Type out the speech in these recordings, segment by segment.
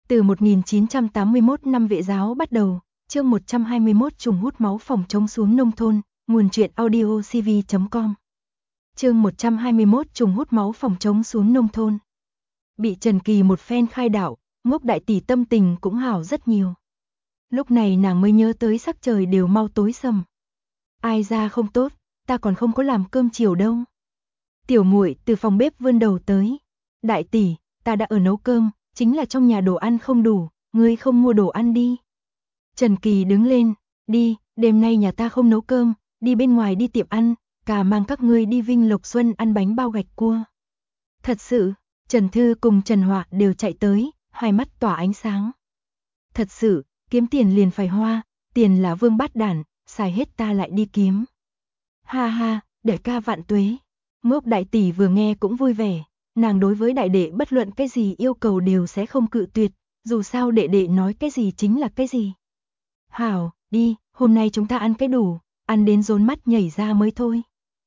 Từ 1981 năm Vệ giáo bắt đầu, chương 121 trùng hút máu phòng chống xuống nông thôn, nguồn truyện audio cv.com. Chương 121 trùng hút máu phòng chống xuống nông thôn. Bị Trần Kỳ một phen khai đạo, Ngốc đại tỷ tâm tình cũng hảo rất nhiều. Lúc này nàng mới nhớ tới sắc trời đều mau tối sầm. Ai ra không tốt, ta còn không có làm cơm chiều đâu. Tiểu muội từ phòng bếp vươn đầu tới. Đại tỷ, ta đã ở nấu cơm, chính là trong nhà đồ ăn không đủ, ngươi không mua đồ ăn đi. Trần Kỳ đứng lên, đi, đêm nay nhà ta không nấu cơm, đi bên ngoài đi tiệm ăn, cả mang các ngươi đi Vinh Lộc Xuân ăn bánh bao gạch cua. Thật sự, Trần Thư cùng Trần Họa đều chạy tới, hai mắt tỏa ánh sáng. Thật sự, kiếm tiền liền phải hoa, tiền là vương bát đản, xài hết ta lại đi kiếm. Ha ha, đệ ca vạn tuế. Ngốc đại tỷ vừa nghe cũng vui vẻ, nàng đối với đại đệ bất luận cái gì yêu cầu đều sẽ không cự tuyệt, dù sao đệ đệ nói cái gì chính là cái gì. Hảo, đi, hôm nay chúng ta ăn cái đủ, ăn đến rốn mắt nhảy ra mới thôi.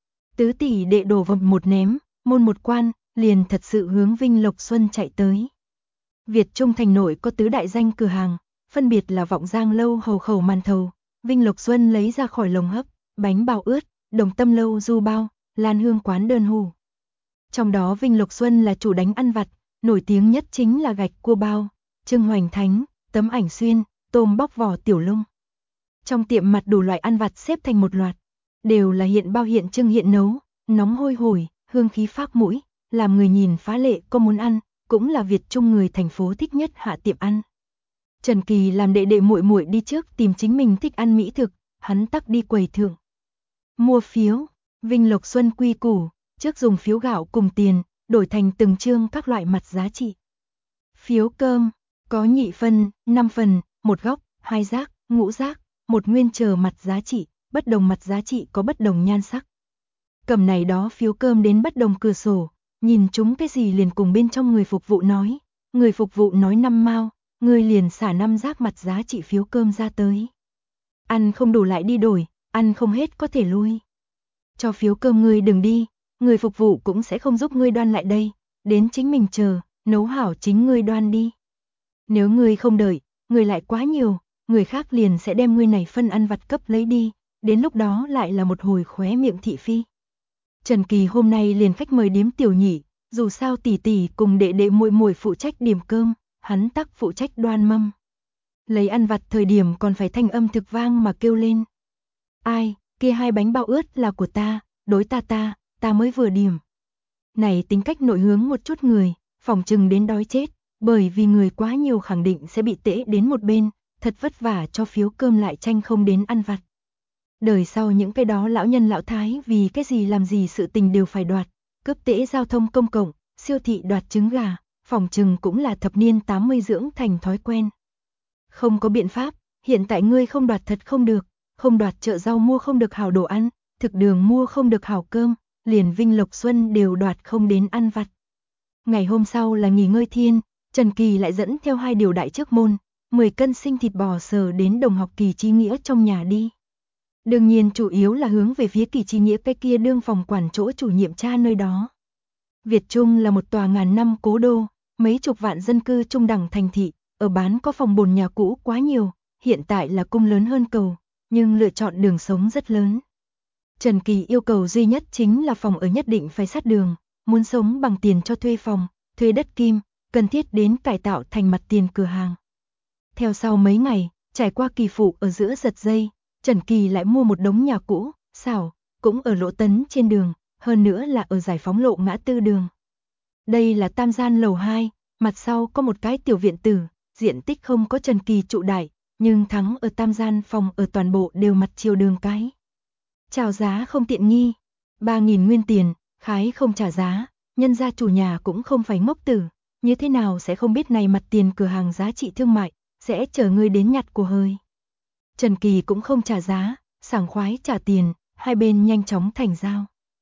Tứ tỷ đệ đổ vập một ném, môn một quan, liền thật sự hướng Vinh Lộc Xuân chạy tới. Việt Trung thành nội có tứ đại danh cửa hàng, phân biệt là Vọng Giang lâu hầu khẩu màn thầu, Vinh Lộc Xuân lấy ra khỏi lồng hấp, bánh bao ướt, Đồng Tâm lâu du bao, Lan Hương quán đơn hủ. Trong đó Vinh Lộc Xuân là chủ đánh ăn vặt, nổi tiếng nhất chính là gạch cua bao, trưng hoành thánh, tấm ảnh xuyên, tôm bóc vỏ tiểu lung. Trong tiệm mặt đủ loại ăn vặt xếp thành một loạt, đều là hiện bao hiện trưng hiện nấu, nóng hôi hổi, hương khí phác mũi, làm người nhìn phá lệ có muốn ăn, cũng là Việt Trung người thành phố thích nhất hạ tiệm ăn. Trần Kỳ làm đệ đệ muội muội đi trước tìm chính mình thích ăn mỹ thực, hắn tắc đi quầy thượng. Mua phiếu, Vinh Lộc Xuân quy củ, trước dùng phiếu gạo cùng tiền, đổi thành từng chương các loại mặt giá trị. Phiếu cơm, có nhị phân, 5 phần, một góc, hai giác, ngũ giác, một nguyên chờ mặt giá trị, bất đồng mặt giá trị có bất đồng nhan sắc. Cầm này đó phiếu cơm đến bất đồng cửa sổ, nhìn chúng cái gì liền cùng bên trong người phục vụ nói, người phục vụ nói 5 mao, người liền xả 5 giác mặt giá trị phiếu cơm ra tới. Ăn không đủ lại đi đổi, ăn không hết có thể lui. Cho phiếu cơm ngươi đừng đi, người phục vụ cũng sẽ không giúp ngươi đoan lại đây, đến chính mình chờ, nấu hảo chính ngươi đoan đi. Nếu ngươi không đợi, người lại quá nhiều, người khác liền sẽ đem ngươi này phân ăn vặt cấp lấy đi, đến lúc đó lại là một hồi khóe miệng thị phi. Trần Kỳ hôm nay liền khách mời điếm tiểu nhị, dù sao tỷ tỷ cùng đệ đệ muội muội phụ trách điểm cơm, hắn tắc phụ trách đoan mâm. Lấy ăn vặt thời điểm còn phải thanh âm thực vang mà kêu lên. Ai, kia hai bánh bao ướt là của ta, đối ta mới vừa điểm. Này tính cách nội hướng một chút người, phòng chừng đến đói chết, bởi vì người quá nhiều khẳng định sẽ bị tễ đến một bên, thật vất vả cho phiếu cơm lại tranh không đến ăn vặt. Đời sau những cái đó lão nhân lão thái vì cái gì làm gì sự tình đều phải đoạt, cướp tễ giao thông công cộng, siêu thị đoạt trứng gà, phòng chừng cũng là thập niên 80 dưỡng thành thói quen. Không có biện pháp, hiện tại ngươi không đoạt thật không được, không đoạt chợ rau mua không được hảo đồ ăn, thực đường mua không được hảo cơm, liền Vinh Lộc Xuân đều đoạt không đến ăn vặt. Ngày hôm sau là nghỉ ngơi thiên, Trần Kỳ lại dẫn theo hai điều đại trước môn, 10 cân sinh thịt bò sờ đến đồng học Kỳ Chi Nghĩa trong nhà đi. Đương nhiên chủ yếu là hướng về phía Kỳ Chi Nghĩa cái kia đương phòng quản chỗ chủ nhiệm cha nơi đó. Việt Trung là một tòa ngàn năm cố đô, mấy chục vạn dân cư trung đẳng thành thị, ở bán có phòng bồn nhà cũ quá nhiều, hiện tại là cung lớn hơn cầu, nhưng lựa chọn đường sống rất lớn. Trần Kỳ yêu cầu duy nhất chính là phòng ở nhất định phải sát đường, muốn sống bằng tiền cho thuê phòng, thuê đất kim, cần thiết đến cải tạo thành mặt tiền cửa hàng. Theo sau mấy ngày, trải qua kỳ phụ ở giữa giật dây, Trần Kỳ lại mua một đống nhà cũ, xảo, cũng ở Lỗ Tấn trên đường, hơn nữa là ở Giải Phóng Lộ ngã tư đường. Đây là tam gian lầu 2, mặt sau có một cái tiểu viện tử, diện tích không có Trần Kỳ trụ đại, nhưng thắng ở tam gian phòng ở toàn bộ đều mặt chiều đường cái. Chào giá không tiện nghi, 3.000 nguyên tiền, khái không trả giá, nhân gia chủ nhà cũng không phải ngốc tử, như thế nào sẽ không biết này mặt tiền cửa hàng giá trị thương mại, sẽ chờ ngươi đến nhặt của hơi. Trần Kỳ cũng không trả giá, sảng khoái trả tiền, hai bên nhanh chóng thành giao.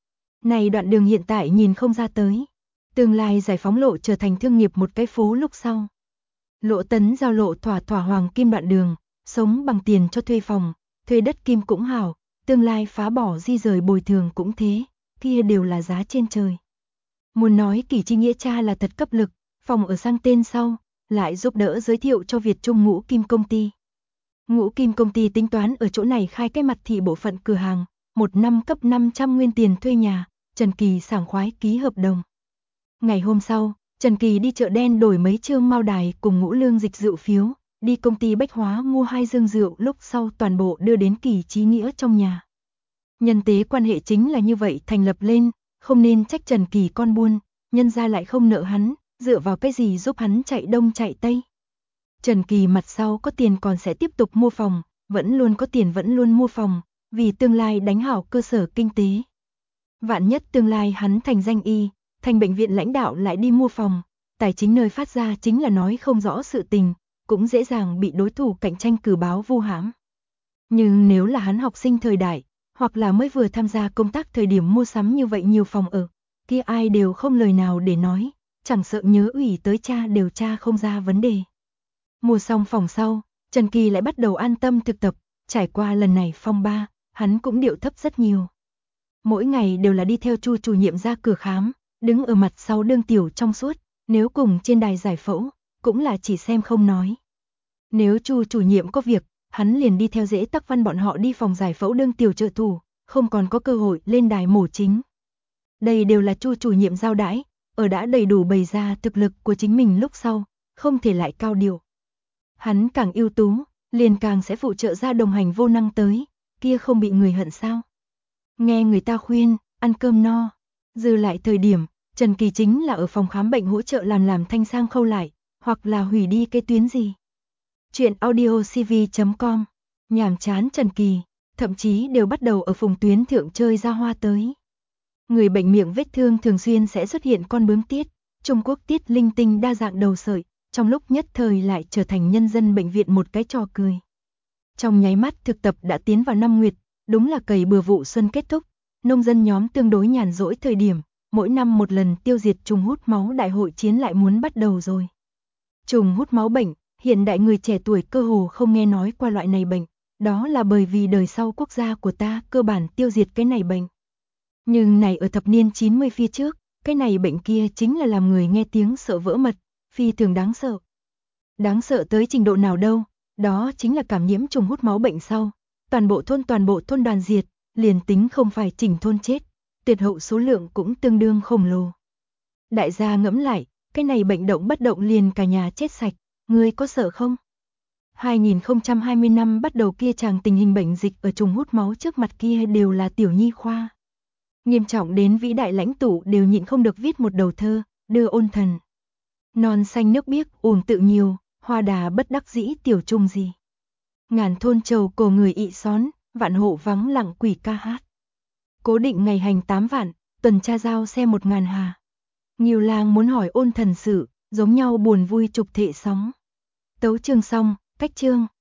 Này đoạn đường hiện tại nhìn không ra tới, tương lai Giải Phóng Lộ trở thành thương nghiệp một cái phố lúc sau. Lỗ Tấn giao lộ thỏa hoàng kim đoạn đường, sống bằng tiền cho thuê phòng, thuê đất kim cũng hảo, tương lai phá bỏ di rời bồi thường cũng thế, kia đều là giá trên trời. Muốn nói Kỳ Chi Nghĩa cha là thật cấp lực, phòng ở sang tên sau, lại giúp đỡ giới thiệu cho Việt Trung Ngũ Kim công ty. Ngũ Kim công ty tính toán ở chỗ này khai cái mặt thị bộ phận cửa hàng, 1 năm cấp 500 nguyên tiền thuê nhà, Trần Kỳ sảng khoái ký hợp đồng. Ngày hôm sau, Trần Kỳ đi chợ đen đổi mấy trương mao đài cùng Ngũ Lương dịch rượu phiếu, đi công ty bách hóa mua 2 dương rượu, lúc sau toàn bộ đưa đến Kỳ Chí Nghĩa trong nhà. Nhân tế quan hệ chính là như vậy thành lập lên, không nên trách Trần Kỳ con buôn, nhân ra lại không nợ hắn, dựa vào cái gì giúp hắn chạy đông chạy tây. Trần Kỳ mặt sau có tiền còn sẽ tiếp tục mua phòng, vẫn luôn có tiền vẫn luôn mua phòng, vì tương lai đánh hảo cơ sở kinh tế. Vạn nhất tương lai hắn thành danh y, thành bệnh viện lãnh đạo lại đi mua phòng, tài chính nơi phát ra chính là nói không rõ sự tình, cũng dễ dàng bị đối thủ cạnh tranh cử báo vu hãm. Nhưng nếu là hắn học sinh thời đại, hoặc là mới vừa tham gia công tác thời điểm mua sắm như vậy nhiều phòng ở, kia ai đều không lời nào để nói, chẳng sợ nhớ ủy tới cha đều tra không ra vấn đề. Mua xong phòng sau, Trần Kỳ lại bắt đầu an tâm thực tập, trải qua lần này phong ba, hắn cũng điệu thấp rất nhiều. Mỗi ngày đều là đi theo Chu chủ nhiệm ra cửa khám, đứng ở mặt sau đương tiểu trong suốt, nếu cùng trên đài giải phẫu, cũng là chỉ xem không nói. Nếu Chu chủ nhiệm có việc, hắn liền đi theo Dễ Tắc Văn bọn họ đi phòng giải phẫu đương tiểu trợ thủ, không còn có cơ hội lên đài mổ chính. Đây đều là Chu chủ nhiệm giao đãi, ở đã đầy đủ bày ra thực lực của chính mình lúc sau, không thể lại cao điệu. Hắn càng ưu tú, liền càng sẽ phụ trợ ra đồng hành vô năng tới, kia không bị người hận sao. Nghe người ta khuyên, ăn cơm no, dư lại thời điểm, Trần Kỳ chính là ở phòng khám bệnh hỗ trợ làm thanh sang khâu lại, hoặc là hủy đi cái tuyến gì. Chuyện audiocv.com, nhàm chán Trần Kỳ, thậm chí đều bắt đầu ở phòng tuyến thượng chơi ra hoa tới. Người bệnh miệng vết thương thường xuyên sẽ xuất hiện con bướm tiết, Trung Quốc tiết linh tinh đa dạng đầu sợi, trong lúc nhất thời lại trở thành nhân dân bệnh viện một cái trò cười. Trong nháy mắt thực tập đã tiến vào năm nguyệt, đúng là cày bừa vụ xuân kết thúc, nông dân nhóm tương đối nhàn rỗi thời điểm, mỗi năm một lần tiêu diệt trùng hút máu đại hội chiến lại muốn bắt đầu rồi. Trùng hút máu bệnh, hiện đại người trẻ tuổi cơ hồ không nghe nói qua loại này bệnh, đó là bởi vì đời sau quốc gia của ta cơ bản tiêu diệt cái này bệnh. Nhưng này ở thập niên 90 phía trước, cái này bệnh kia chính là làm người nghe tiếng sợ vỡ mật, phi thường đáng sợ. Đáng sợ tới trình độ nào đâu, đó chính là cảm nhiễm trùng hút máu bệnh sau, toàn bộ thôn đoàn diệt, liền tính không phải chỉnh thôn chết, tuyệt hậu số lượng cũng tương đương khổng lồ. Đại gia ngẫm lại, cái này bệnh động bất động liền cả nhà chết sạch, ngươi có sợ không? 2020 năm bắt đầu kia chàng tình hình bệnh dịch ở trùng hút máu trước mặt kia đều là tiểu nhi khoa. Nghiêm trọng đến vĩ đại lãnh tụ đều nhịn không được viết một đầu thơ, đưa ôn thần. Non xanh nước biếc uổng tự nhiều, hoa đà bất đắc dĩ tiểu trung gì. Ngàn thôn trầu cổ người ị xón, vạn hộ vắng lặng quỷ ca hát. Cố định ngày hành 8 vạn, tuần tra giao xe 1000 hà. Nhiều làng muốn hỏi ôn thần sự, giống nhau buồn vui trục thệ sóng. Tấu chương xong, cách chương.